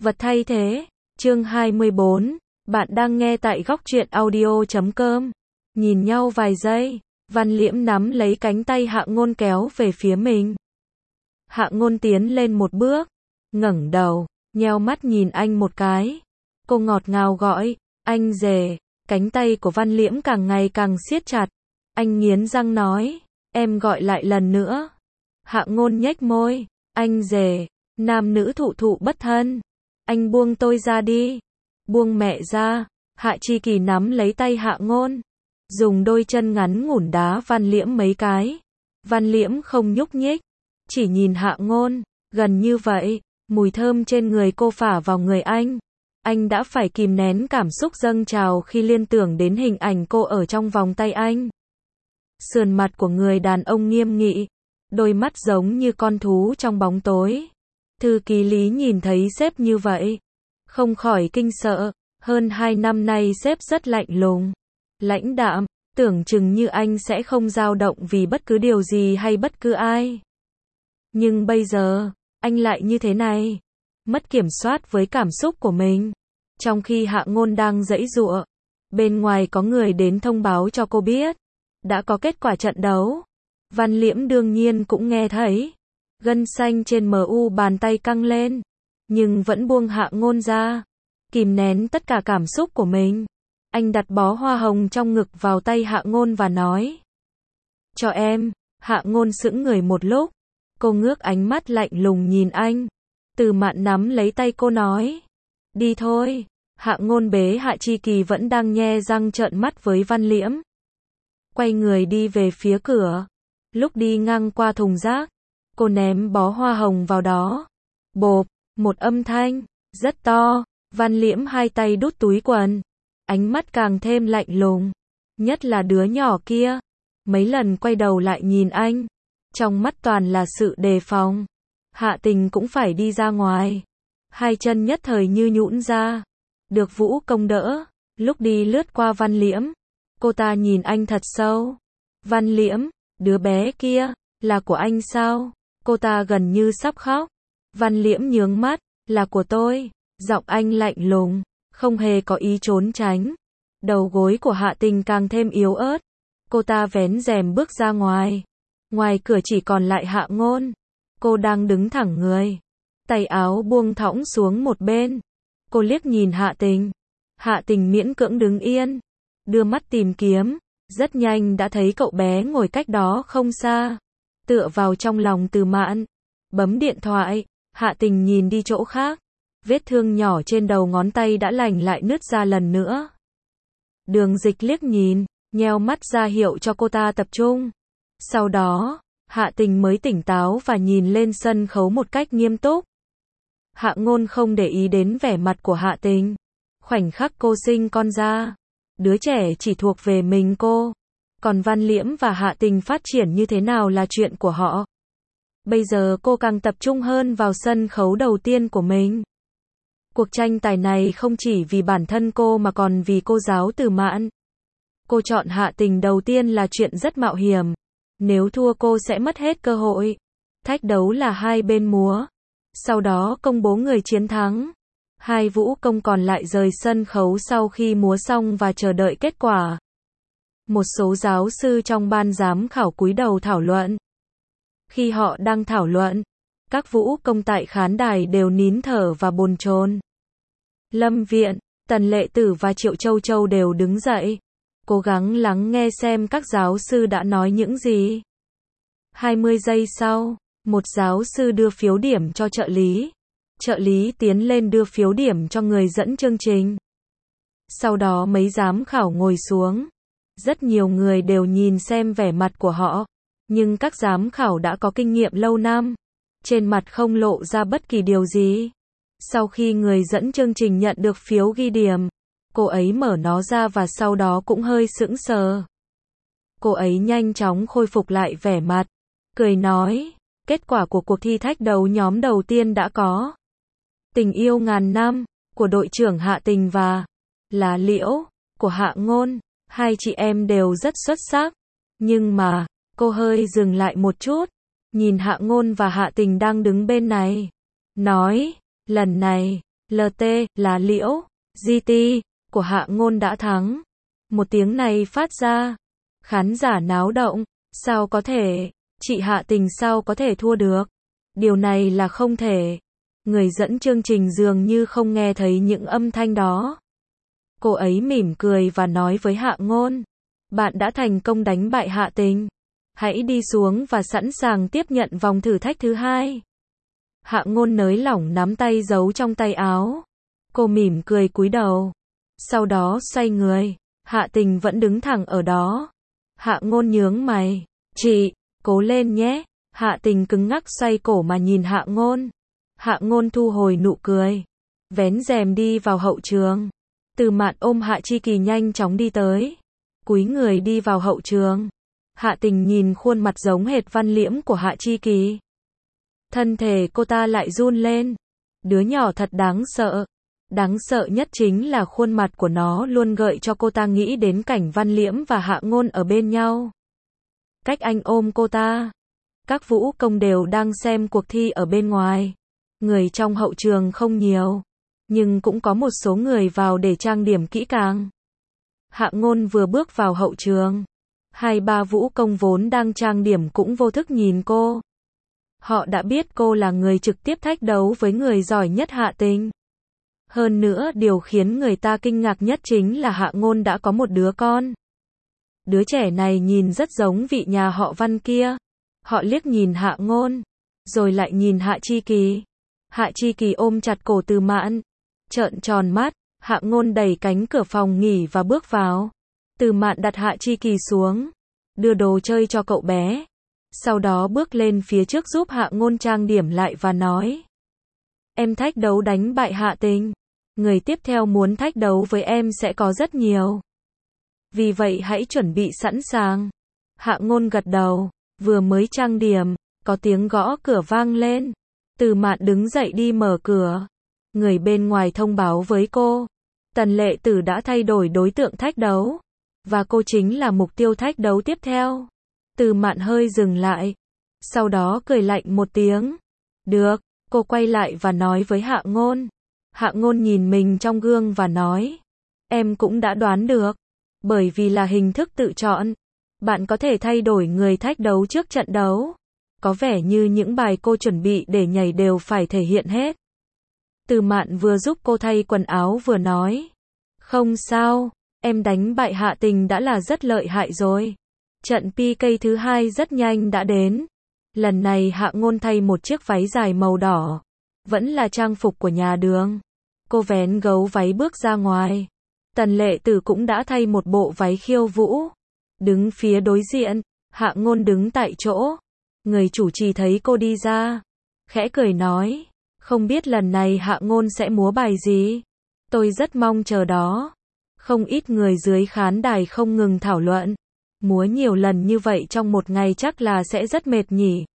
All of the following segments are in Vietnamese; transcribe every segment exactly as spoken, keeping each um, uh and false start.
Vật thay thế, chương hai mươi bốn, bạn đang nghe tại góc truyện audio chấm com. Nhìn nhau vài giây, Văn Liễm nắm lấy cánh tay Hạ Ngôn kéo về phía mình. Hạ Ngôn tiến lên một bước, ngẩng đầu, nheo mắt nhìn anh một cái. Cô ngọt ngào gọi, anh rể, cánh tay của Văn Liễm càng ngày càng siết chặt. Anh nghiến răng nói, em gọi lại lần nữa. Hạ Ngôn nhếch môi, anh rể, nam nữ thụ thụ bất thân. Anh buông tôi ra đi. Buông mẹ ra. Hạ Chi Kỳ nắm lấy tay Hạ Ngôn, dùng đôi chân ngắn ngủn đá Văn Liễm mấy cái. Văn Liễm không nhúc nhích, chỉ nhìn Hạ Ngôn, gần như vậy, mùi thơm trên người cô phả vào người anh. Anh đã phải kìm nén cảm xúc dâng trào khi liên tưởng đến hình ảnh cô ở trong vòng tay anh. Sườn mặt của người đàn ông nghiêm nghị, đôi mắt giống như con thú trong bóng tối. Thư ký Lý nhìn thấy sếp như vậy, không khỏi kinh sợ. Hơn hai năm nay sếp rất lạnh lùng, lãnh đạm, tưởng chừng như anh sẽ không dao động vì bất cứ điều gì hay bất cứ ai. Nhưng bây giờ, anh lại như thế này, mất kiểm soát với cảm xúc của mình. Trong khi Hạ Ngôn đang giãy giụa, bên ngoài có người đến thông báo cho cô biết, đã có kết quả trận đấu. Văn Liễm đương nhiên cũng nghe thấy. Gân xanh trên em u bàn tay căng lên, nhưng vẫn buông Hạ Ngôn ra, kìm nén tất cả cảm xúc của mình. Anh đặt bó hoa hồng trong ngực vào tay Hạ Ngôn và nói, cho em. Hạ Ngôn sững người một lúc, cô ngước ánh mắt lạnh lùng nhìn anh. Từ Mạn nắm lấy tay cô nói, đi thôi. Hạ Ngôn bế Hạ Chi Kỳ vẫn đang nhe răng trợn mắt với Văn Liễm, quay người đi về phía cửa. Lúc đi ngang qua thùng rác, cô ném bó hoa hồng vào đó. Bộp, một âm thanh rất to. Văn Liễm hai tay đút túi quần, ánh mắt càng thêm lạnh lùng, nhất là đứa nhỏ kia, mấy lần quay đầu lại nhìn anh, trong mắt toàn là sự đề phòng. Hạ Tình cũng phải đi ra ngoài, hai chân nhất thời như nhũn ra, được Vũ Công đỡ. Lúc đi lướt qua Văn Liễm, cô ta nhìn anh thật sâu. Văn Liễm, đứa bé kia, là của anh sao? Cô ta gần như sắp khóc. Văn Liễm nhướng mắt, là của tôi. Giọng anh lạnh lùng, không hề có ý trốn tránh. Đầu gối của Hạ Tình càng thêm yếu ớt. Cô ta vén rèm bước ra ngoài. Ngoài cửa chỉ còn lại Hạ Ngôn. Cô đang đứng thẳng người, tay áo buông thõng xuống một bên. Cô liếc nhìn Hạ Tình. Hạ Tình miễn cưỡng đứng yên, đưa mắt tìm kiếm. Rất nhanh đã thấy cậu bé ngồi cách đó không xa, tựa vào trong lòng Từ Mạn, bấm điện thoại. Hạ Tình nhìn đi chỗ khác. Vết thương nhỏ trên đầu ngón tay đã lành lại nứt ra lần nữa. Đường Dịch liếc nhìn, nheo mắt ra hiệu cho cô ta tập trung. Sau đó, Hạ Tình mới tỉnh táo và nhìn lên sân khấu một cách nghiêm túc. Hạ Ngôn không để ý đến vẻ mặt của Hạ Tình. Khoảnh khắc cô sinh con ra, đứa trẻ chỉ thuộc về mình cô. Còn Văn Liễm và Hạ Tình phát triển như thế nào là chuyện của họ. Bây giờ cô càng tập trung hơn vào sân khấu đầu tiên của mình. Cuộc tranh tài này không chỉ vì bản thân cô mà còn vì cô giáo Từ Mạn. Cô chọn Hạ Tình đầu tiên là chuyện rất mạo hiểm. Nếu thua cô sẽ mất hết cơ hội. Thách đấu là hai bên múa, sau đó công bố người chiến thắng. Hai vũ công còn lại rời sân khấu sau khi múa xong và chờ đợi kết quả. Một số giáo sư trong ban giám khảo cúi đầu thảo luận. Khi họ đang thảo luận, các vũ công tại khán đài đều nín thở và bồn chồn. Lâm Viện, Tần Lệ Tử và Triệu Châu Châu đều đứng dậy, cố gắng lắng nghe xem các giáo sư đã nói những gì. hai mươi giây sau, một giáo sư đưa phiếu điểm cho trợ lý. Trợ lý tiến lên đưa phiếu điểm cho người dẫn chương trình. Sau đó mấy giám khảo ngồi xuống. Rất nhiều người đều nhìn xem vẻ mặt của họ, nhưng các giám khảo đã có kinh nghiệm lâu năm, trên mặt không lộ ra bất kỳ điều gì. Sau khi người dẫn chương trình nhận được phiếu ghi điểm, cô ấy mở nó ra và sau đó cũng hơi sững sờ. Cô ấy nhanh chóng khôi phục lại vẻ mặt, cười nói, kết quả của cuộc thi thách đấu nhóm đầu tiên đã có. Tình yêu ngàn năm, của đội trưởng Hạ Tình và Lá Liễu, của Hạ Ngôn. Hai chị em đều rất xuất sắc. Nhưng mà, cô hơi dừng lại một chút, nhìn Hạ Ngôn và Hạ Tình đang đứng bên này. Nói, lần này, lờ tê, lá liễu, giê tê, của Hạ Ngôn đã thắng. Một tiếng này phát ra. Khán giả náo động. Sao có thể? Chị Hạ Tình sao có thể thua được? Điều này là không thể. Người dẫn chương trình dường như không nghe thấy những âm thanh đó. Cô ấy mỉm cười và nói với Hạ Ngôn. Bạn đã thành công đánh bại Hạ Tình. Hãy đi xuống và sẵn sàng tiếp nhận vòng thử thách thứ hai. Hạ Ngôn nới lỏng nắm tay giấu trong tay áo. Cô mỉm cười cúi đầu. Sau đó xoay người. Hạ Tình vẫn đứng thẳng ở đó. Hạ Ngôn nhướng mày. Chị, cố lên nhé. Hạ Tình cứng ngắc xoay cổ mà nhìn Hạ Ngôn. Hạ Ngôn thu hồi nụ cười. Vén rèm đi vào hậu trường. Từ Mạn ôm Hạ Chi Kỳ nhanh chóng đi tới. Cúi người đi vào hậu trường. Hạ Tình nhìn khuôn mặt giống hệt Văn Liễm của Hạ Chi Kỳ. Thân thể cô ta lại run lên. Đứa nhỏ thật đáng sợ. Đáng sợ nhất chính là khuôn mặt của nó luôn gợi cho cô ta nghĩ đến cảnh Văn Liễm và Hạ Ngôn ở bên nhau. Cách anh ôm cô ta. Các vũ công đều đang xem cuộc thi ở bên ngoài. Người trong hậu trường không nhiều. Nhưng cũng có một số người vào để trang điểm kỹ càng. Hạ Ngôn vừa bước vào hậu trường. Hai ba vũ công vốn đang trang điểm cũng vô thức nhìn cô. Họ đã biết cô là người trực tiếp thách đấu với người giỏi nhất Hạ Tình. Hơn nữa điều khiến người ta kinh ngạc nhất chính là Hạ Ngôn đã có một đứa con. Đứa trẻ này nhìn rất giống vị nhà họ Văn kia. Họ liếc nhìn Hạ Ngôn. Rồi lại nhìn Hạ Chi Kỳ. Hạ Chi Kỳ ôm chặt cổ Từ Mạn. Trợn tròn mắt. Hạ Ngôn đẩy cánh cửa phòng nghỉ và bước vào. Từ Mạn đặt Hạ Chi Kỳ xuống. Đưa đồ chơi cho cậu bé. Sau đó bước lên phía trước giúp Hạ Ngôn trang điểm lại và nói. Em thách đấu đánh bại Hạ Tình. Người tiếp theo muốn thách đấu với em sẽ có rất nhiều. Vì vậy hãy chuẩn bị sẵn sàng. Hạ Ngôn gật đầu. Vừa mới trang điểm. Có tiếng gõ cửa vang lên. Từ Mạn đứng dậy đi mở cửa. Người bên ngoài thông báo với cô. Tần Lệ Tử đã thay đổi đối tượng thách đấu. Và cô chính là mục tiêu thách đấu tiếp theo. Từ Mạn hơi dừng lại. Sau đó cười lạnh một tiếng. Được, cô quay lại và nói với Hạ Ngôn. Hạ Ngôn nhìn mình trong gương và nói. Em cũng đã đoán được. Bởi vì là hình thức tự chọn. Bạn có thể thay đổi người thách đấu trước trận đấu. Có vẻ như những bài cô chuẩn bị để nhảy đều phải thể hiện hết. Từ Mạn vừa giúp cô thay quần áo vừa nói. Không sao, em đánh bại Hạ Tình đã là rất lợi hại rồi. Trận pê ca thứ hai rất nhanh đã đến. Lần này Hạ Ngôn thay một chiếc váy dài màu đỏ. Vẫn là trang phục của nhà đường. Cô vén gấu váy bước ra ngoài. Tần Lệ Tử cũng đã thay một bộ váy khiêu vũ. Đứng phía đối diện, Hạ Ngôn đứng tại chỗ. Người chủ trì thấy cô đi ra. Khẽ cười nói. Không biết lần này Hạ Ngôn sẽ múa bài gì? Tôi rất mong chờ đó. Không ít người dưới khán đài không ngừng thảo luận. Múa nhiều lần như vậy trong một ngày chắc là sẽ rất mệt nhỉ.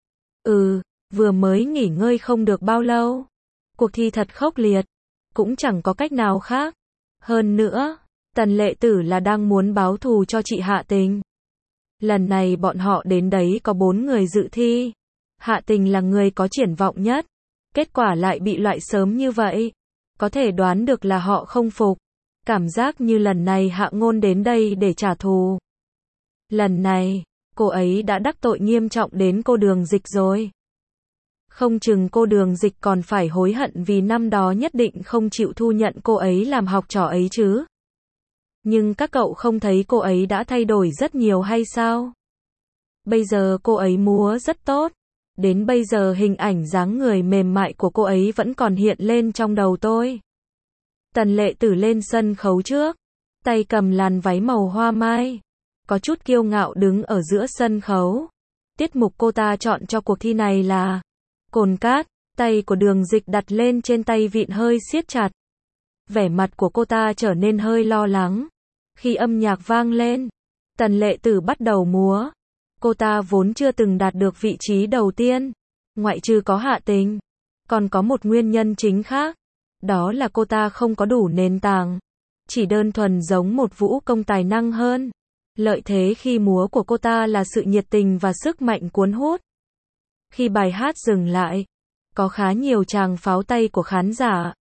Ừ, vừa mới nghỉ ngơi không được bao lâu. Cuộc thi thật khốc liệt. Cũng chẳng có cách nào khác. Hơn nữa, Tần Lệ Tử là đang muốn báo thù cho chị Hạ Tình. Lần này bọn họ đến đấy có bốn người dự thi. Hạ Tình là người có triển vọng nhất. Kết quả lại bị loại sớm như vậy. Có thể đoán được là họ không phục. Cảm giác như lần này Hạ Ngôn đến đây để trả thù. Lần này, cô ấy đã đắc tội nghiêm trọng đến cô Đường Dịch rồi. Không chừng cô Đường Dịch còn phải hối hận vì năm đó nhất định không chịu thu nhận cô ấy làm học trò ấy chứ. Nhưng các cậu không thấy cô ấy đã thay đổi rất nhiều hay sao? Bây giờ cô ấy múa rất tốt. Đến bây giờ hình ảnh dáng người mềm mại của cô ấy vẫn còn hiện lên trong đầu tôi. Tần Lệ Tử lên sân khấu trước. Tay cầm làn váy màu hoa mai. Có chút kiêu ngạo đứng ở giữa sân khấu. Tiết mục cô ta chọn cho cuộc thi này là cồn cát. Tay của Đường Dịch đặt lên trên tay vịn hơi siết chặt. Vẻ mặt của cô ta trở nên hơi lo lắng. Khi âm nhạc vang lên, Tần Lệ Tử bắt đầu múa. Cô ta vốn chưa từng đạt được vị trí đầu tiên. Ngoại trừ có Hạ Tình. Còn có một nguyên nhân chính khác. Đó là cô ta không có đủ nền tảng. Chỉ đơn thuần giống một vũ công tài năng hơn. Lợi thế khi múa của cô ta là sự nhiệt tình và sức mạnh cuốn hút. Khi bài hát dừng lại, có khá nhiều tràng pháo tay của khán giả.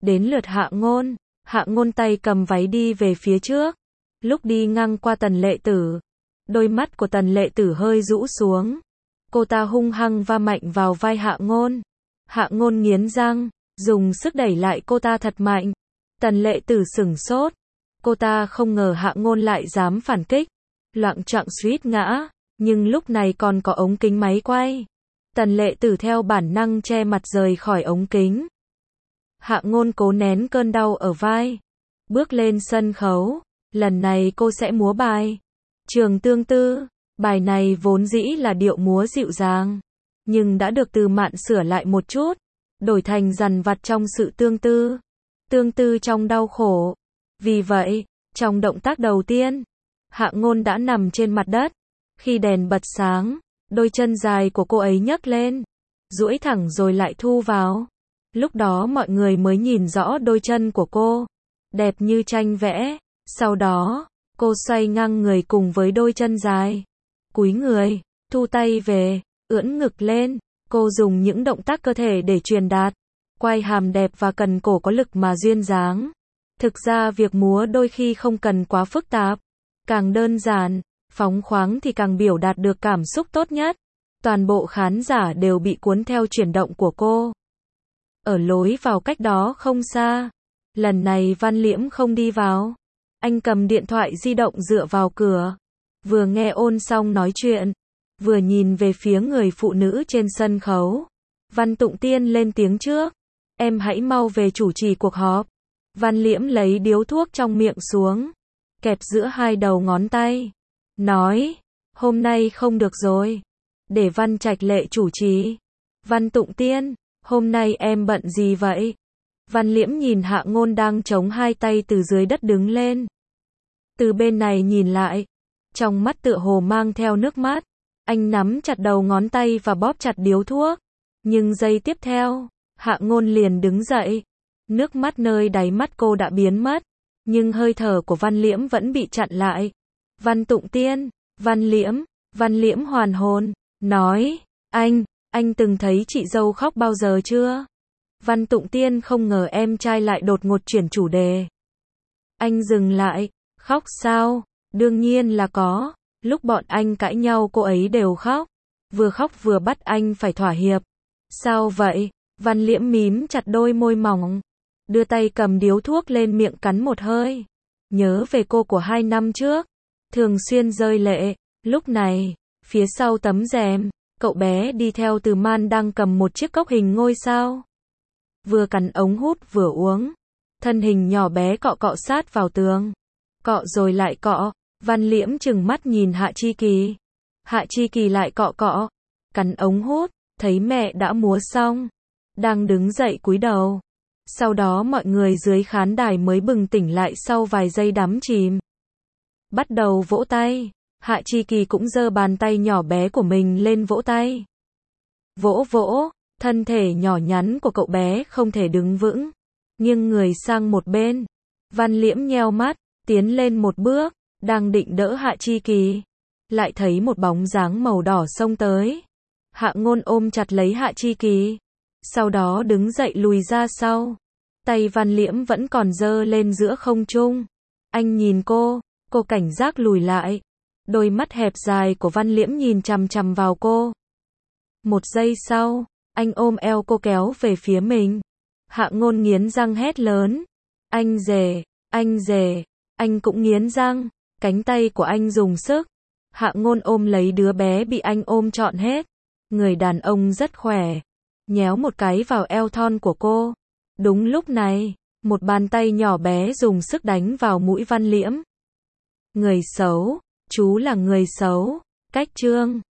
Đến lượt Hạ Ngôn, Hạ Ngôn tay cầm váy đi về phía trước. Lúc đi ngang qua Tần Lệ Tử, đôi mắt của Tần Lệ Tử hơi rũ xuống. Cô ta hung hăng va mạnh vào vai Hạ Ngôn. Hạ Ngôn nghiến răng, dùng sức đẩy lại cô ta thật mạnh. Tần Lệ Tử sửng sốt. Cô ta không ngờ Hạ Ngôn lại dám phản kích. Loạng choạng suýt ngã, nhưng lúc này còn có ống kính máy quay. Tần Lệ Tử theo bản năng che mặt rời khỏi ống kính. Hạ Ngôn cố nén cơn đau ở vai. Bước lên sân khấu. Lần này cô sẽ múa bài Trường Tương Tư. Bài này vốn dĩ là điệu múa dịu dàng, nhưng đã được Từ Mạn sửa lại một chút, đổi thành dằn vặt trong sự tương tư, tương tư trong đau khổ. Vì vậy, trong động tác đầu tiên, Hạ Ngôn đã nằm trên mặt đất. Khi đèn bật sáng, đôi chân dài của cô ấy nhấc lên, duỗi thẳng rồi lại thu vào. Lúc đó mọi người mới nhìn rõ đôi chân của cô, đẹp như tranh vẽ. Sau đó, cô xoay ngang người cùng với đôi chân dài. Cúi người, thu tay về, ưỡn ngực lên. Cô dùng những động tác cơ thể để truyền đạt. Quai hàm đẹp và cần cổ có lực mà duyên dáng. Thực ra việc múa đôi khi không cần quá phức tạp. Càng đơn giản, phóng khoáng thì càng biểu đạt được cảm xúc tốt nhất. Toàn bộ khán giả đều bị cuốn theo chuyển động của cô. Ở lối vào cách đó không xa, lần này Văn Liễm không đi vào. Anh cầm điện thoại di động dựa vào cửa, vừa nghe ôn xong nói chuyện, vừa nhìn về phía người phụ nữ trên sân khấu. Văn Tụng Tiên lên tiếng trước. Em hãy mau về chủ trì cuộc họp. Văn Liễm lấy điếu thuốc trong miệng xuống, kẹp giữa hai đầu ngón tay. Nói, hôm nay không được rồi. Để Văn Trạch Lệ chủ trì. Văn Tụng Tiên, hôm nay em bận gì vậy? Văn Liễm nhìn Hạ Ngôn đang chống hai tay từ dưới đất đứng lên. Từ bên này nhìn lại, trong mắt tựa hồ mang theo nước mắt. Anh nắm chặt đầu ngón tay và bóp chặt điếu thuốc. Nhưng giây tiếp theo, Hạ Ngôn liền đứng dậy. Nước mắt nơi đáy mắt cô đã biến mất, nhưng hơi thở của Văn Liễm vẫn bị chặn lại. Văn Tụng Tiên, Văn Liễm, Văn Liễm hoàn hồn, nói, anh, anh từng thấy chị dâu khóc bao giờ chưa? Văn Tụng Tiên không ngờ em trai lại đột ngột chuyển chủ đề. Anh dừng lại, khóc sao? Đương nhiên là có, lúc bọn anh cãi nhau cô ấy đều khóc, vừa khóc vừa bắt anh phải thỏa hiệp. Sao vậy? Văn Liễm mím chặt đôi môi mỏng, đưa tay cầm điếu thuốc lên miệng cắn một hơi. Nhớ về cô của hai năm trước, thường xuyên rơi lệ. Lúc này, phía sau tấm rèm, cậu bé đi theo Từ Man đang cầm một chiếc cốc hình ngôi sao. Vừa cắn ống hút vừa uống. Thân hình nhỏ bé cọ cọ sát vào tường. Cọ rồi lại cọ. Văn Liễm trừng mắt nhìn Hạ Chi Kỳ. Hạ Chi Kỳ lại cọ cọ. Cắn ống hút, thấy mẹ đã múa xong. Đang đứng dậy cúi đầu. Sau đó mọi người dưới khán đài mới bừng tỉnh lại sau vài giây đắm chìm. Bắt đầu vỗ tay. Hạ Chi Kỳ cũng giơ bàn tay nhỏ bé của mình lên vỗ tay. Vỗ vỗ, thân thể nhỏ nhắn của cậu bé không thể đứng vững, nghiêng người sang một bên. Văn Liễm nheo mắt, tiến lên một bước, đang định đỡ Hạ Chi Kỳ, lại thấy một bóng dáng màu đỏ xông tới. Hạ Ngôn ôm chặt lấy Hạ Chi Kỳ, sau đó đứng dậy lùi ra sau. Tay Văn Liễm vẫn còn giơ lên giữa không trung. Anh nhìn cô, cô cảnh giác lùi lại. Đôi mắt hẹp dài của Văn Liễm nhìn chằm chằm vào cô. Một giây sau, anh ôm eo cô kéo về phía mình. Hạ Ngôn nghiến răng hét lớn. Anh rể, anh rể. Anh cũng nghiến răng. Cánh tay của anh dùng sức. Hạ Ngôn ôm lấy đứa bé bị anh ôm trọn hết. Người đàn ông rất khỏe. Nhéo một cái vào eo thon của cô. Đúng lúc này, một bàn tay nhỏ bé dùng sức đánh vào mũi Văn Liễm. Người xấu, chú là người xấu. Cách chương